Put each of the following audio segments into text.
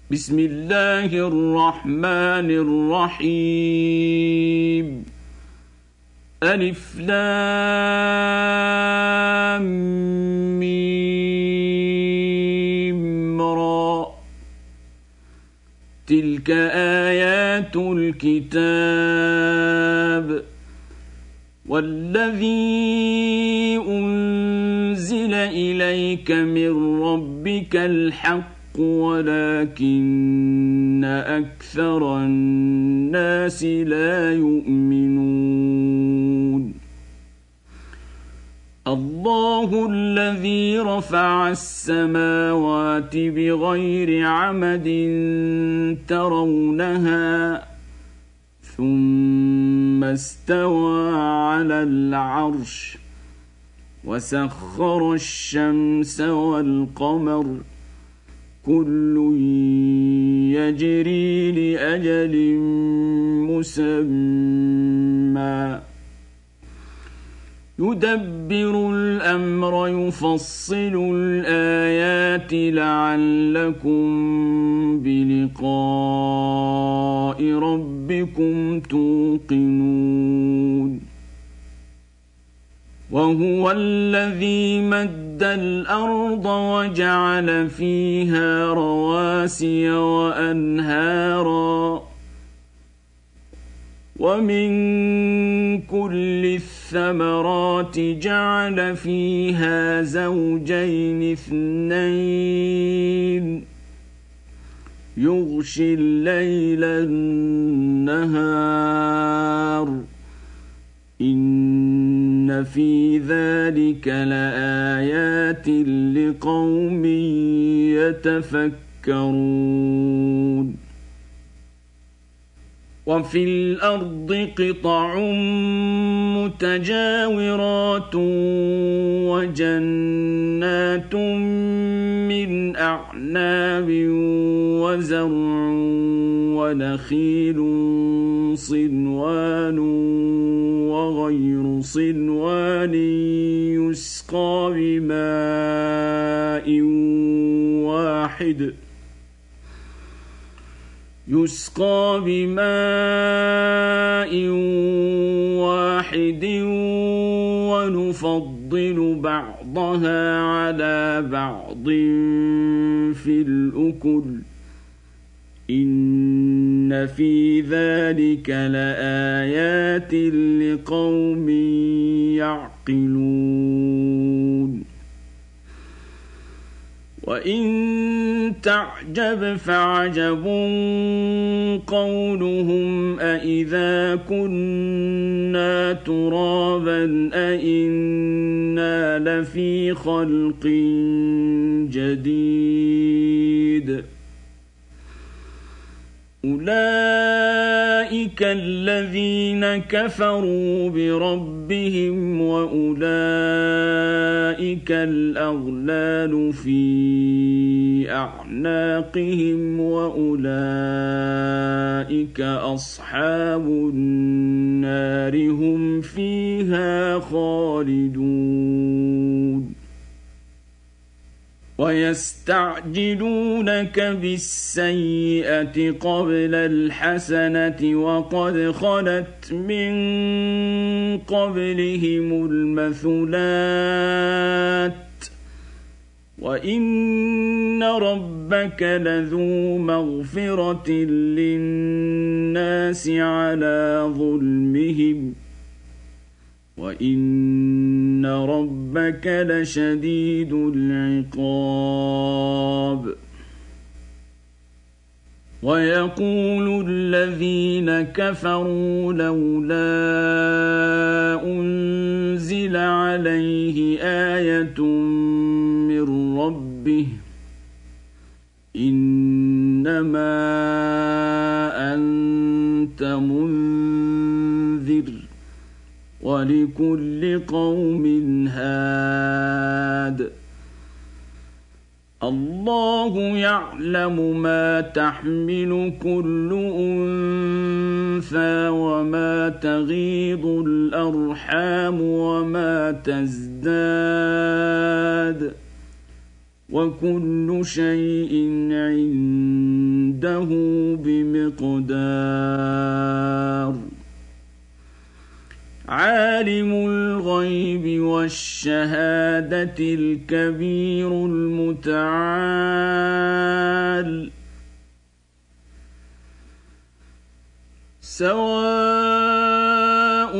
بسم الله الرحمن الرحيم ألف لام ميم را تلك آيات الكتاب والذي أنزل إليك من ربك الحق ولكن أكثر الناس لا يؤمنون الله الذي رفع السماوات بغير عمد ترونها ثم استوى على العرش وسخر الشمس والقمر كل يجري لأجل مسمى يدبر الأمر يفصل الآيات لعلكم بلقاء ربكم توقنون وهو الذي مد الأرض وجعل فيها رواسي وأنهارا ومن كل الثمرات جعل فيها زوجين اثنين يغشي الليل النهار إن في ذلك لآيات لقوم يتفكرون وفي الأرض قطع متجاورات وجنات من أعناب وزرع ونخيل صنوان وغير صنوان يسقى بماء واحد ونفضل بعضها على بعض في الأكل إن في ذلك لآيات لقوم يعقلون وإن تعجب فعجب قولهم أإذا كنا ترابا أإنا لفي خلق جديد أولئك الذين كفروا بربهم وأولئك الأغلال في أعناقهم وأولئك أصحاب النار هم فيها خالدون ويستعجلونك بالسيئة قبل الحسنة وقد خلت من قبلهم المثلات وإن ربك لذو مغفرة للناس على ظلمهم وإن ربك لشديد العقاب ويقول الذين كفروا لولا أنزل عليه آية من ربه إنما أنت منذر ولكل قوم هاد الله يعلم ما تحمل كل أنثى وما تغيض الأرحام وما تزداد وكل شيء عنده عنده بمقدار عالم الغيب والشهادة الكبير المتعال سواء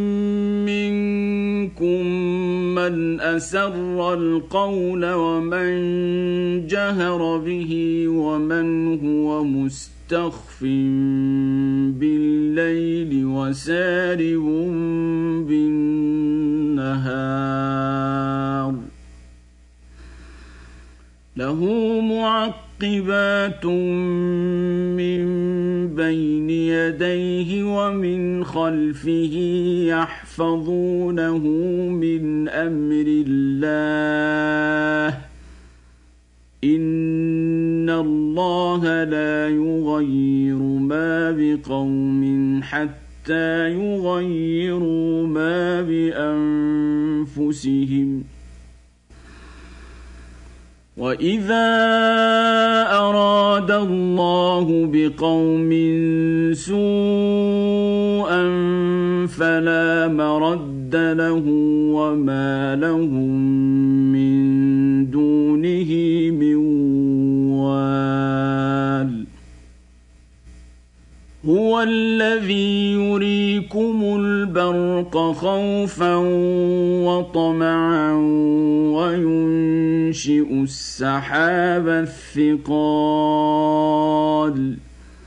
منكم من أسر القول ومن جهر به ومن هو مستخف بالليل وسارب بالنهار له معقبات من بين يديه ومن خلفه يحفظونه من أمر الله إن الله لا يغير ما بقوم حتى يغيروا ما بأنفسهم وإذا أراد الله بقوم سوءا فلا مرد له وما لهم من دونه من وال هو الذي يريكم البرق خوفا وطمعا وينشئ السحاب الثقال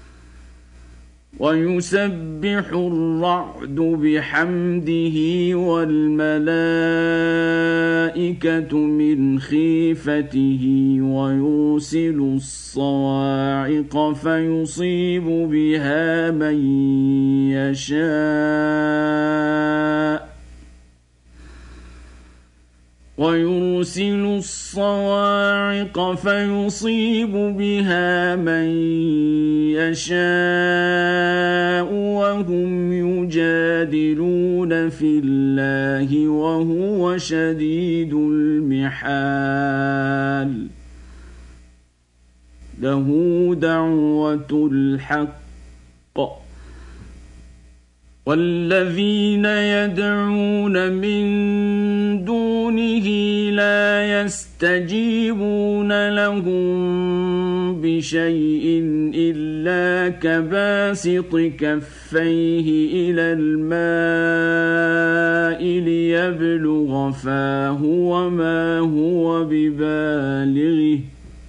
ويسبح الرعد بحمده والملائكة من خيفته ويرسل الصواعق فيصيب بها من يشاء وهم يجادلون في الله وهو شديد المحال له دعوة الحق والذين يدعون من دونه لا يستجيبون لهم بشيء إلا كباسط كفيه إلى الماء ليبلغ فاه وما هو ببالغه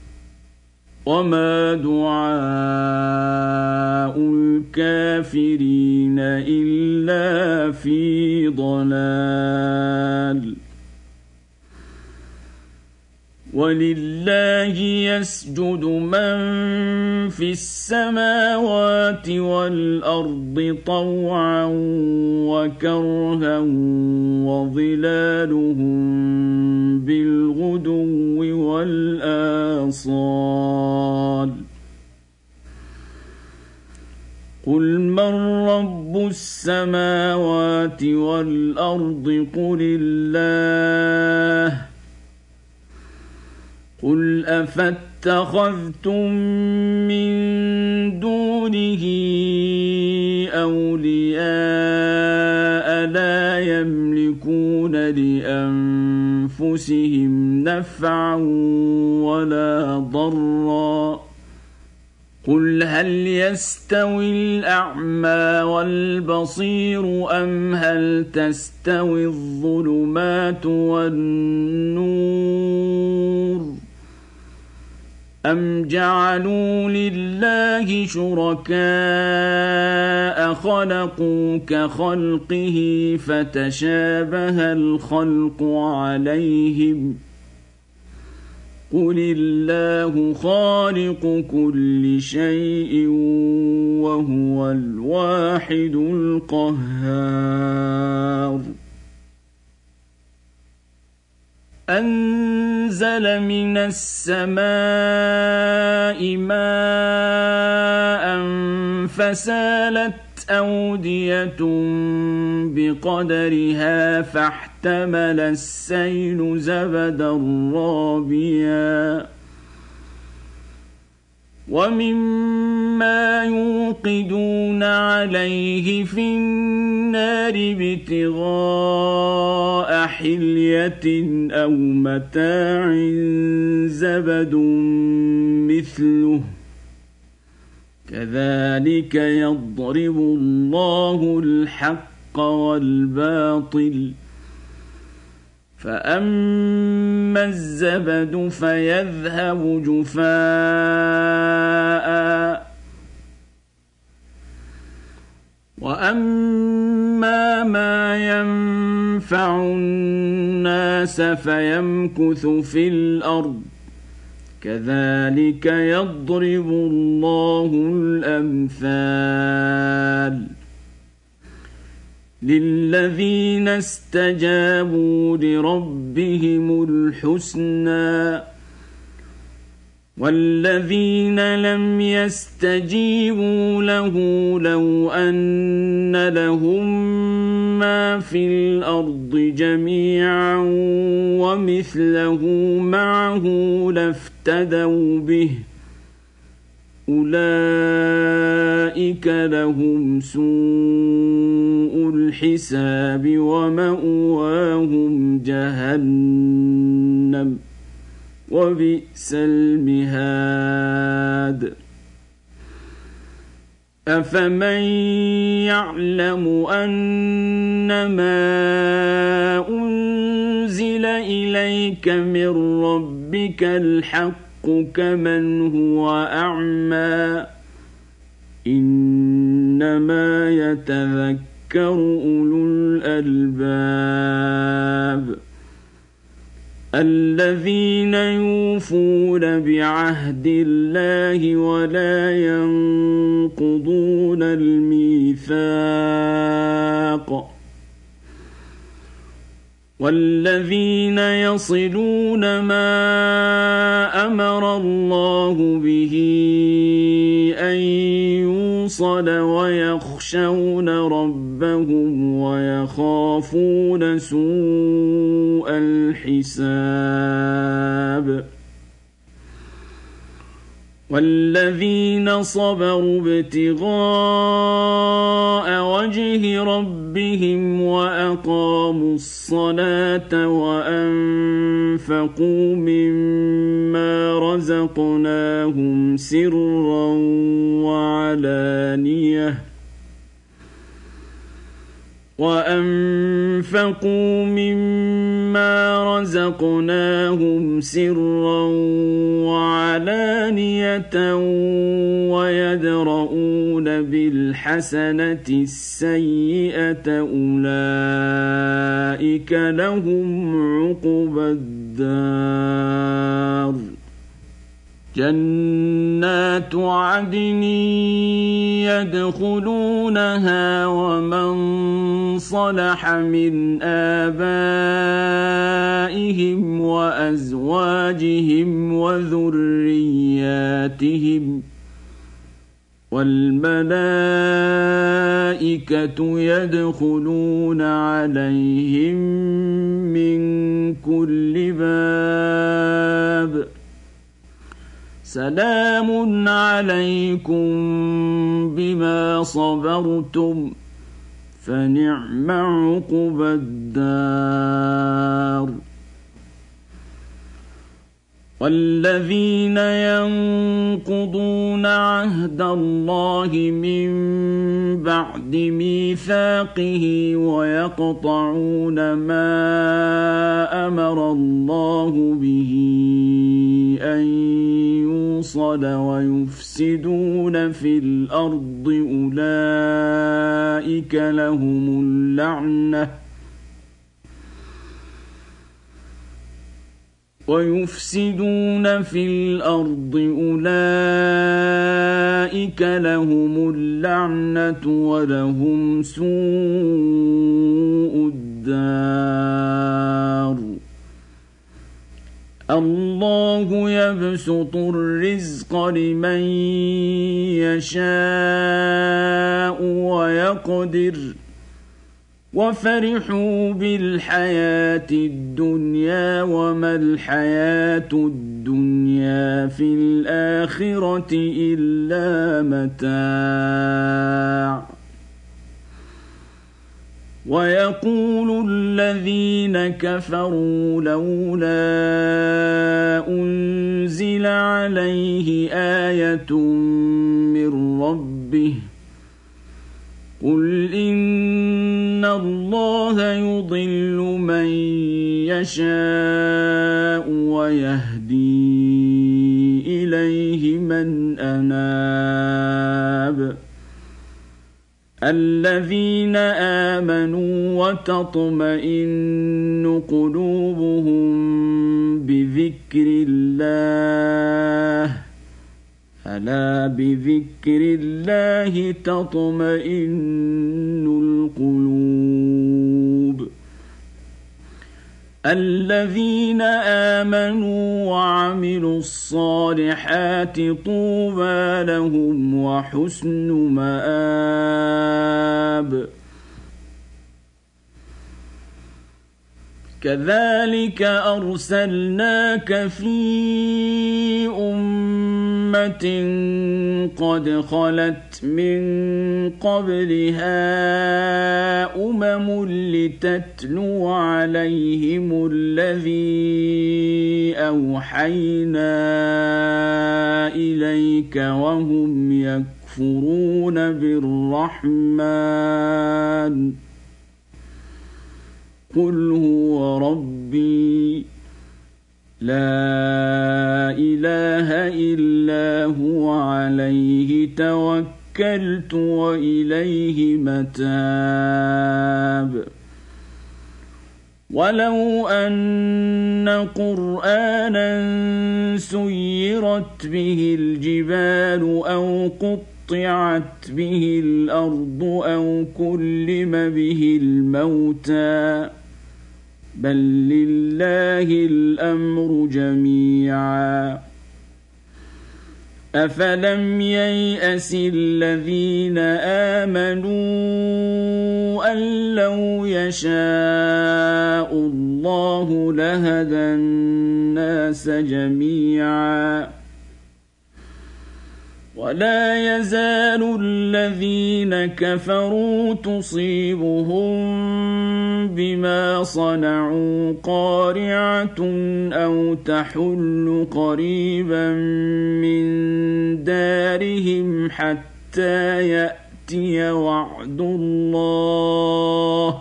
وما دعاء الكافرين إلا في ضلال ولله يسجد من في السماوات والأرض طوعا وكرها وظلالهم بالغدو والآصال قل من رب السماوات والأرض قل الله قل أفاتخذتم من دونه أولياء لا يملكون لأنفسهم نفعا ولا ضرا قل هل يستوي الأعمى والبصير أم هل تستوي الظلمات والنور أم جعلوا لله شركاء خلقوا كخلقه فتشابه الخلق عليهم قل الله خالق كل شيء وهو الواحد القهار أنزل من السماء ماء فسالت أودية بقدرها فاحتمل السيل زبدا رابيا ومما يوقدون عليه في النار ابتغاء حلية أو متاع زبد مثله كذلك يضرب الله الحق والباطل فأما الزبد فيذهب جفاء وأما ما ينفع الناس فيمكث في الأرض كذلك يضرب الله الأمثال للذين استجابوا لربهم الحسنى والذين لم يستجيبوا له لو أن لهم ما في الأرض جميعا ومثله معه لافتدوا به أولئك لهم سوء الحساب ومأواهم جهنم وبئس المهاد أفمن يعلم أنما أنزل إليك من ربك الحق كمن هو أعمى إنما يتذكر أولو الألباب الذين يوفون بعهد الله ولا ينقضون الميثاق والذين يصلون ما أمر الله به أن يوصل ويخشون ربهم ويخافون سوء الحساب والذين صبروا ابتغاء وجه ربهم وأقاموا الصلاة وأنفقوا مما رزقناهم سرا وعلانية ويدرؤون بالحسنة السيئة أولئك لهم عقبى الدار جنات عدن يدخلونها ومن صلح من آبائهم وأزواجهم وذرياتهم والملائكة يدخلون عليهم من كل باب سلام عليكم بما صبرتم فنعم عقبى الدار والذين ينقضون عهد الله من بعد ميثاقه ويقطعون ما أمر الله به أن يوصل ويفسدون في الأرض أولئك لهم اللعنة ولهم سوء الدار الله يبسط الرزق لمن يشاء ويقدر وفرحوا بالحياة الدنيا وما الحياة الدنيا في الآخرة إلا متاع ويقول الذين كفروا لولا أنزل عليه آية من ربه قل إن الله يضل من يشاء ويهدي إليه من أناب الذين آمنوا وتطمئن قلوبهم بذكر الله ألا بذكر الله تطمئن القلوب الذين آمنوا وعملوا الصالحات طوبى لهم وحسن مآب كذلك أرسلناك في أمة قد خلت من قبلها لتتلو عليهم الذي أوحينا إليك وهم يكفرون بالرحمن قل هو ربي لا إله إلا هو عليه توكلت وإليه متاب ولو أن قرآنا سيرت به الجبال أو قطعت به الأرض أو كلم به الموتى بل لله الأمر جميعا أفلم ييأس الذين آمنوا أن لو يشاء الله لهدى الناس جميعا ولا يزال الذين كفروا تصيبهم بما صنعوا قارعة أو تحل قريبا من دارهم حتى يأتي وعد الله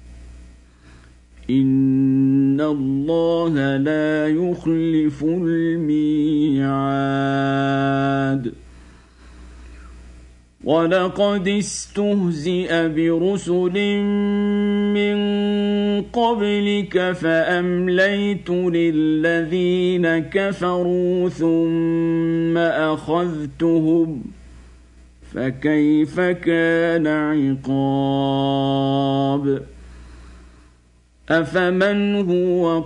إن الله لا يخلف الميعاد ولقد استهزئ برسل من قبلك فأمليت للذين كفروا ثم أخذتهم فكيف كان عقاب أفمن هو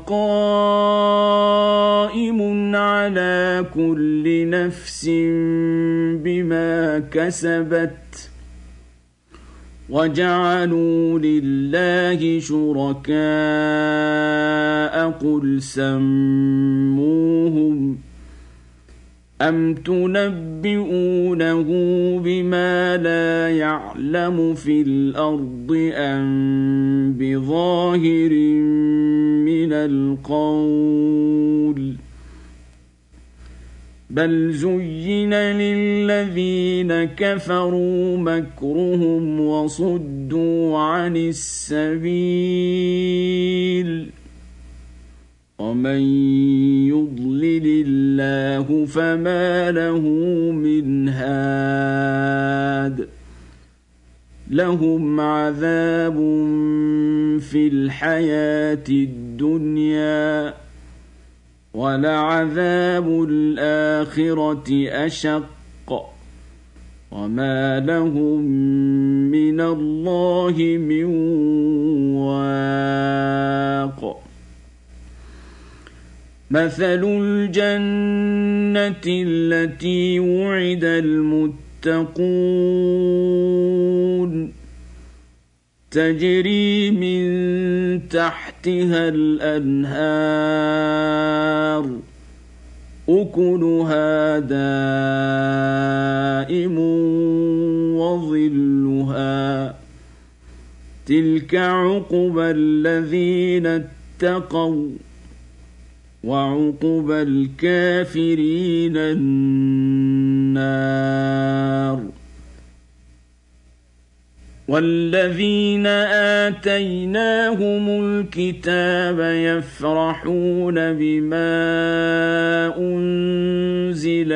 قائم على كل نفس بما كسبت وجعلوا لله شركاء قل سموهم أم تنبئونه بما لا يعلم في الأرض أم بظاهر من القول بل زين للذين كفروا مكرهم وصدوا عن السبيل ومن يضلل الله فما له من هاد لهم عذاب في الحياة الدنيا ولعذاب الآخرة أشق وما لهم من الله من واق مثل الجنة التي وعد المتقون تجري من تحتها الأنهار أكلها دائم وظلها تلك عقبى الذين اتقوا وعقبى الكافرين النار والذين آتيناهم الكتاب يفرحون بما أنزل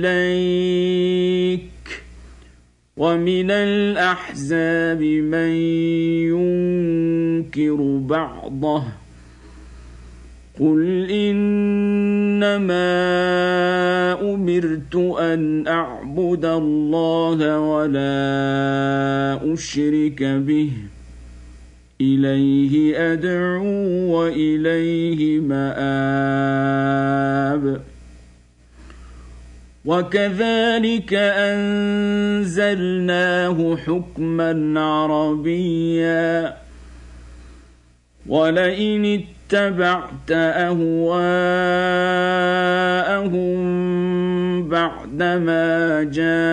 إليك ومن الأحزاب من ينكر بعضه قل إنما أمرت أن أعبد الله ولا أشرك به إليه أدعو وإليه مآب وكذلك أنزلناه حكما عربيا ولئن اتبعت أهواءهم بعدما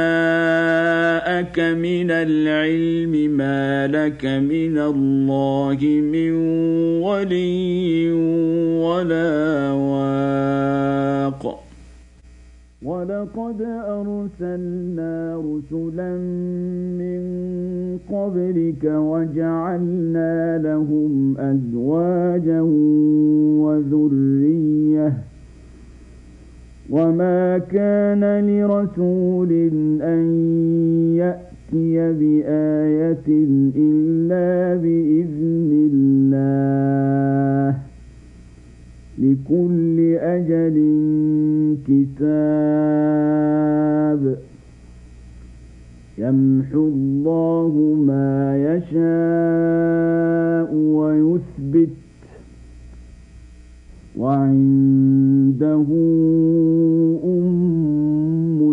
جاءك من العلم ما لك من الله من ولي ولا واق ولقد أرسلنا رسلا من قبلك وجعلنا لهم أزواجا وذرية وما كان لرسول أن يأتي بآية إلا بإذن الله لكل أجل كتاب يمحو الله ما يشاء ويثبت وعنده أم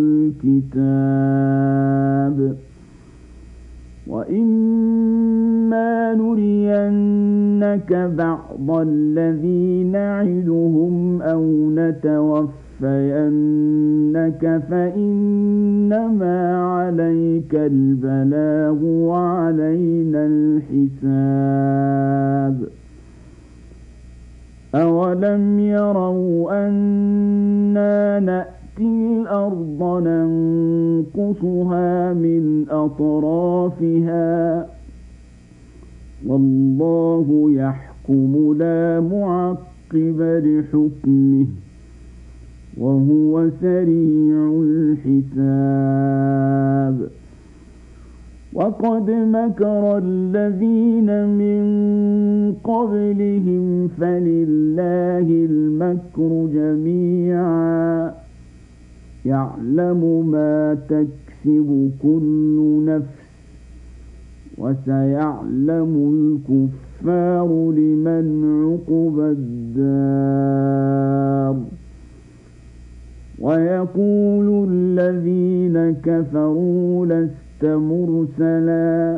الكتاب وإما نرينك بعض الذي نعدهم أو نتوفينك فإنما عليك البلاغ وعلينا الحساب أولم يروا أنا نأتي الأرض ننقصها من أطرافها والله يحكم لا معقب لحكمه وهو سريع الحساب وقد مكر الذين من قبلهم فلله المكر جميعا يعلم ما تكسب كل نفس وسيعلم الكفار لمن عقبى الدار ويقول الذين كفروا لست مرسلا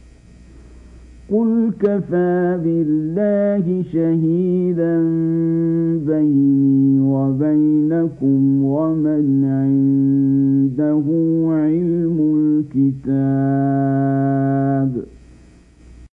قل كفى بالله شهيدا بيني وبينكم